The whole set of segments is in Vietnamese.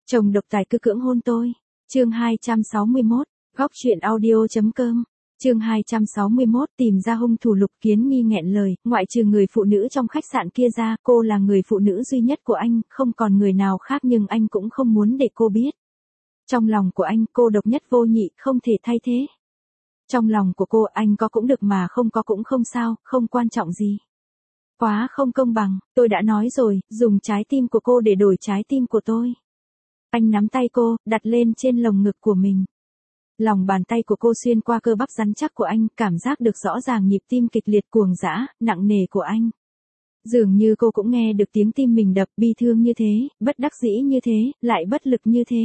Chồng độc tài cứ cưỡng hôn tôi. Chương 261, góc truyện audio.com. Chương 261, tìm ra hung thủ. Lục Kiến Nghi nghẹn lời, ngoại trừ người phụ nữ trong khách sạn kia ra, cô là người phụ nữ duy nhất của anh, không còn người nào khác, nhưng anh cũng không muốn để cô biết. Trong lòng của anh, cô độc nhất vô nhị, không thể thay thế. Trong lòng của cô, anh có cũng được mà không có cũng không sao, không quan trọng gì. Quá không công bằng, tôi đã nói rồi, dùng trái tim của cô để đổi trái tim của tôi. Anh nắm tay cô, đặt lên trên lồng ngực của mình. Lòng bàn tay của cô xuyên qua cơ bắp rắn chắc của anh, cảm giác được rõ ràng nhịp tim kịch liệt cuồng dã, nặng nề của anh. Dường như cô cũng nghe được tiếng tim mình đập, bi thương như thế, bất đắc dĩ như thế, lại bất lực như thế.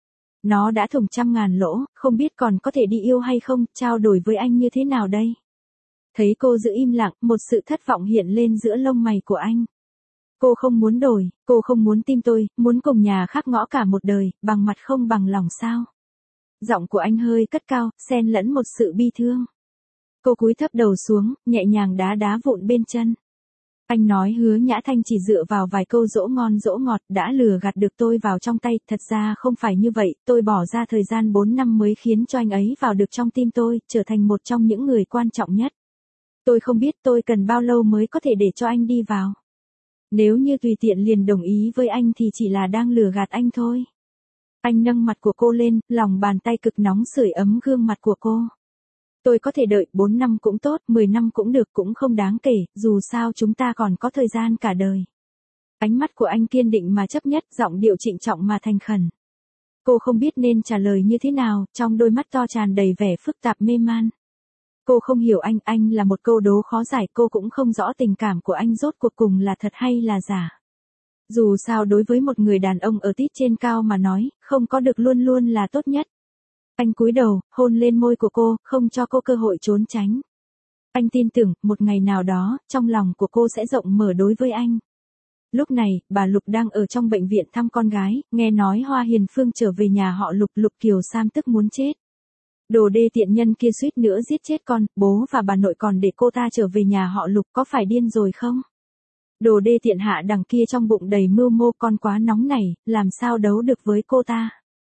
Nó đã thủng trăm ngàn lỗ, không biết còn có thể đi yêu hay không, trao đổi với anh như thế nào đây? Thấy cô giữ im lặng, một sự thất vọng hiện lên giữa lông mày của anh. Cô không muốn đổi, cô không muốn tin tôi, muốn cùng nhà khác ngõ cả một đời, bằng mặt không bằng lòng sao? Giọng của anh hơi cất cao, xen lẫn một sự bi thương. Cô cúi thấp đầu xuống, nhẹ nhàng đá đá vụn bên chân. Anh nói Hứa Nhã Thanh chỉ dựa vào vài câu dỗ ngon dỗ ngọt đã lừa gạt được tôi vào trong tay, thật ra không phải như vậy, tôi bỏ ra thời gian 4 năm mới khiến cho anh ấy vào được trong tim tôi, trở thành một trong những người quan trọng nhất. Tôi không biết tôi cần bao lâu mới có thể để cho anh đi vào. Nếu như tùy tiện liền đồng ý với anh thì chỉ là đang lừa gạt anh thôi. Anh nâng mặt của cô lên, lòng bàn tay cực nóng sưởi ấm gương mặt của cô. Tôi có thể đợi 4 năm cũng tốt, 10 năm cũng được, cũng không đáng kể, dù sao chúng ta còn có thời gian cả đời. Ánh mắt của anh kiên định mà chấp nhất, giọng điệu trịnh trọng mà thành khẩn. Cô không biết nên trả lời như thế nào, trong đôi mắt to tràn đầy vẻ phức tạp mê man. Cô không hiểu anh là một câu đố khó giải, cô cũng không rõ tình cảm của anh rốt cuộc cùng là thật hay là giả. Dù sao đối với một người đàn ông ở tít trên cao mà nói, không có được luôn luôn là tốt nhất. Anh cúi đầu, hôn lên môi của cô, không cho cô cơ hội trốn tránh. Anh tin tưởng, một ngày nào đó, trong lòng của cô sẽ rộng mở đối với anh. Lúc này, bà Lục đang ở trong bệnh viện thăm con gái, nghe nói Hoa Hiền Phương trở về nhà họ Lục, Lục Kiều Sam tức muốn chết. Đồ đê tiện nhân kia suýt nữa giết chết con, bố và bà nội còn để cô ta trở về nhà họ Lục, có phải điên rồi không? Đồ đê tiện hạ đằng kia trong bụng đầy mưu mô, con quá nóng nảy, làm sao đấu được với cô ta?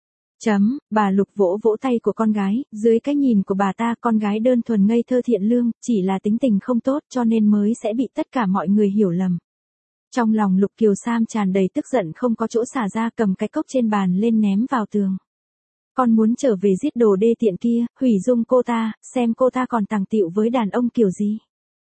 Bà Lục vỗ vỗ tay của con gái, dưới cái nhìn của bà ta con gái đơn thuần ngây thơ thiện lương, chỉ là tính tình không tốt cho nên mới sẽ bị tất cả mọi người hiểu lầm. Trong lòng Lục Kiều Sam tràn đầy tức giận không có chỗ xả ra, cầm cái cốc trên bàn lên ném vào tường. Con muốn trở về giết đồ đê tiện kia, hủy dung cô ta, xem cô ta còn tàng tiệu với đàn ông kiểu gì.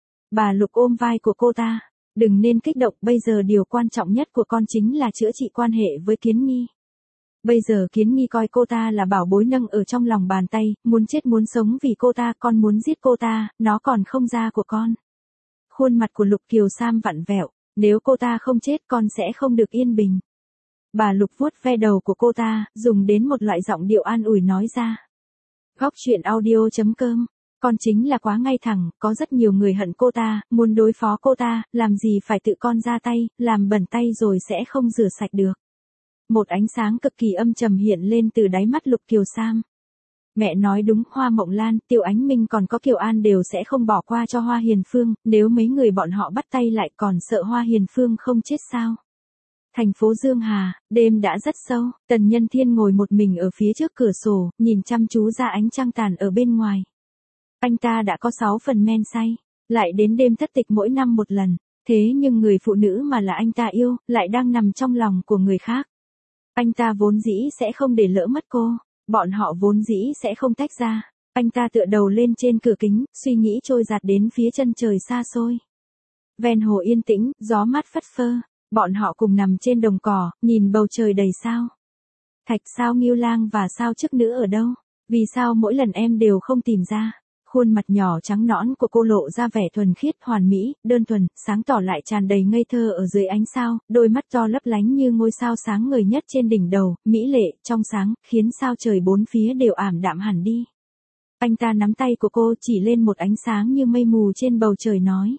Bà Lục ôm vai của cô ta, đừng nên kích động, bây giờ điều quan trọng nhất của con chính là chữa trị quan hệ với Kiến Nghi. Bây giờ Kiến Nghi coi cô ta là bảo bối nâng ở trong lòng bàn tay, muốn chết muốn sống vì cô ta, con muốn giết cô ta, nó còn không ra của con. Khuôn mặt của Lục Kiều Sam vặn vẹo, nếu cô ta không chết con sẽ không được yên bình. Bà Lục vuốt ve đầu của cô ta, dùng đến một loại giọng điệu an ủi nói ra. Góc truyện audio.com. Con chính là quá ngay thẳng, có rất nhiều người hận cô ta, muốn đối phó cô ta, làm gì phải tự con ra tay, làm bẩn tay rồi sẽ không rửa sạch được. Một ánh sáng cực kỳ âm trầm hiện lên từ đáy mắt Lục Kiều Sam. Mẹ nói đúng, Hoa Mộng Lan, Tiêu Ánh Minh còn có Kiều An đều sẽ không bỏ qua cho Hoa Hiền Phương, nếu mấy người bọn họ bắt tay lại còn sợ Hoa Hiền Phương không chết sao. Thành phố Dương Hà, đêm đã rất sâu, Tần Nhân Thiên ngồi một mình ở phía trước cửa sổ, nhìn chăm chú ra ánh trăng tàn ở bên ngoài. Anh ta đã có 6 phần men say, lại đến đêm thất tịch mỗi năm một lần, thế nhưng người phụ nữ mà là anh ta yêu, lại đang nằm trong lòng của người khác. Anh ta vốn dĩ sẽ không để lỡ mất cô, bọn họ vốn dĩ sẽ không tách ra. Anh ta tựa đầu lên trên cửa kính, suy nghĩ trôi dạt đến phía chân trời xa xôi. Ven hồ yên tĩnh, gió mát phất phơ, bọn họ cùng nằm trên đồng cỏ, nhìn bầu trời đầy sao. Thạch sao Ngưu Lang và sao Chức Nữ ở đâu? Vì sao mỗi lần em đều không tìm ra? Khuôn mặt nhỏ trắng nõn của cô lộ ra vẻ thuần khiết, hoàn mỹ, đơn thuần, sáng tỏ lại tràn đầy ngây thơ ở dưới ánh sao, đôi mắt to lấp lánh như ngôi sao sáng ngời nhất trên đỉnh đầu, mỹ lệ, trong sáng, khiến sao trời bốn phía đều ảm đạm hẳn đi. Anh ta nắm tay của cô chỉ lên một ánh sáng như mây mù trên bầu trời nói.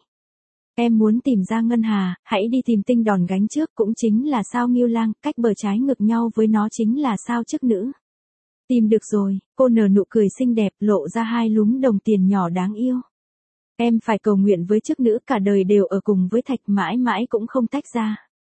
Em muốn tìm ra Ngân Hà, hãy đi tìm Tinh Đòn Gánh trước, cũng chính là sao Ngưu Lang, cách bờ trái ngược nhau với nó chính là sao Chức Nữ. Tìm được rồi, cô nở nụ cười xinh đẹp, lộ ra 2 lúm đồng tiền nhỏ đáng yêu. Em phải cầu nguyện với Chức Nữ cả đời đều ở cùng với Thạch, mãi mãi cũng không tách ra.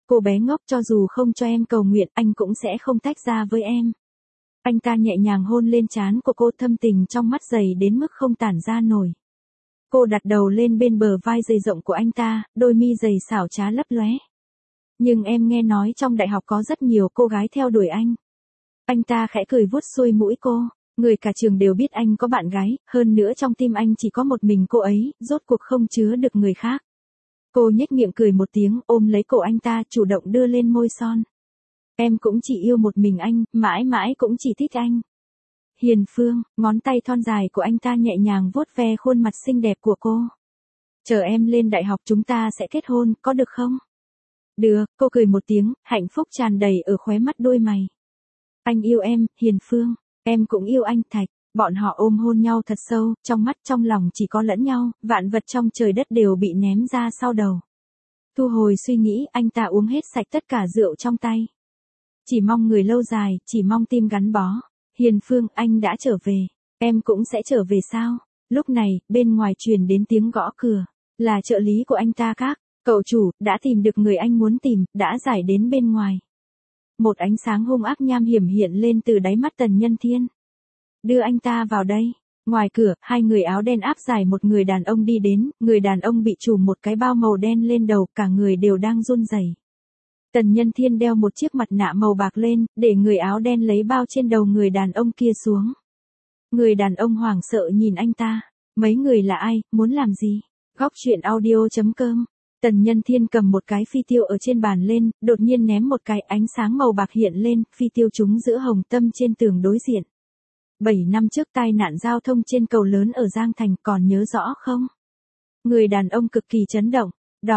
Cô bé ngốc, cho dù không cho em cầu nguyện, anh cũng sẽ không tách ra với em. Anh ta nhẹ nhàng hôn lên trán của cô, thâm tình trong mắt dày đến mức không tản ra nổi. Cô đặt đầu lên bên bờ vai dày rộng của anh ta, đôi mi dày xảo trá lấp lóe. Nhưng em nghe nói trong đại học có rất nhiều cô gái theo đuổi anh. Anh ta khẽ cười vuốt xuôi mũi cô. Người cả trường đều biết anh có bạn gái, hơn nữa trong tim anh chỉ có một mình cô ấy, rốt cuộc không chứa được người khác. Cô nhếch miệng cười một tiếng, ôm lấy cổ anh ta, chủ động đưa lên môi son. Em cũng chỉ yêu một mình anh, mãi mãi cũng chỉ thích anh. Hiền Phương, ngón tay thon dài của anh ta nhẹ nhàng vuốt ve khuôn mặt xinh đẹp của cô. Chờ em lên đại học chúng ta sẽ kết hôn, có được không? Được, cô cười một tiếng, hạnh phúc tràn đầy ở khóe mắt đôi mày. Anh yêu em, Hiền Phương, em cũng yêu anh, Thạch. Bọn họ ôm hôn nhau thật sâu, trong mắt trong lòng chỉ có lẫn nhau, vạn vật trong trời đất đều bị ném ra sau đầu. Thu hồi suy nghĩ, anh ta uống hết sạch tất cả rượu trong tay. Chỉ mong người lâu dài, chỉ mong tim gắn bó. Hiền Phương, anh đã trở về. Em cũng sẽ trở về sao? Lúc này, bên ngoài truyền đến tiếng gõ cửa. Là trợ lý của anh ta các. Cậu chủ, đã tìm được người anh muốn tìm, đã giải đến bên ngoài. Một ánh sáng hung ác nham hiểm hiện lên từ đáy mắt Tần Nhân Thiên. Đưa anh ta vào đây. Ngoài cửa, hai người áo đen áp giải một người đàn ông đi đến, người đàn ông bị trùm một cái bao màu đen lên đầu, cả người đều đang run rẩy. Tần Nhân Thiên đeo một chiếc mặt nạ màu bạc lên, để người áo đen lấy bao trên đầu người đàn ông kia xuống. Người đàn ông hoảng sợ nhìn anh ta. Mấy người là ai, muốn làm gì? Góc truyện audio.com. Tần Nhân Thiên cầm một cái phi tiêu ở trên bàn lên, đột nhiên ném một cái, ánh sáng màu bạc hiện lên, phi tiêu trúng giữa hồng tâm trên tường đối diện. 7 năm trước tai nạn giao thông trên cầu lớn ở Giang Thành, còn nhớ rõ không? Người đàn ông cực kỳ chấn động.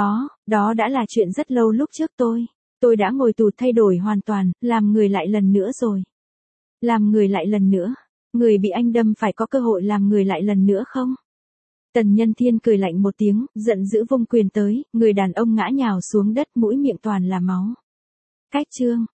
Đó đã là chuyện rất lâu lúc trước tôi đã ngồi tù, thay đổi hoàn toàn, làm người lại lần nữa rồi. Làm người lại lần nữa? Người bị anh đâm phải có cơ hội làm người lại lần nữa không? Tần Nhân Thiên cười lạnh một tiếng, giận dữ vung quyền tới, người đàn ông ngã nhào xuống đất, mũi miệng toàn là máu. Cách chương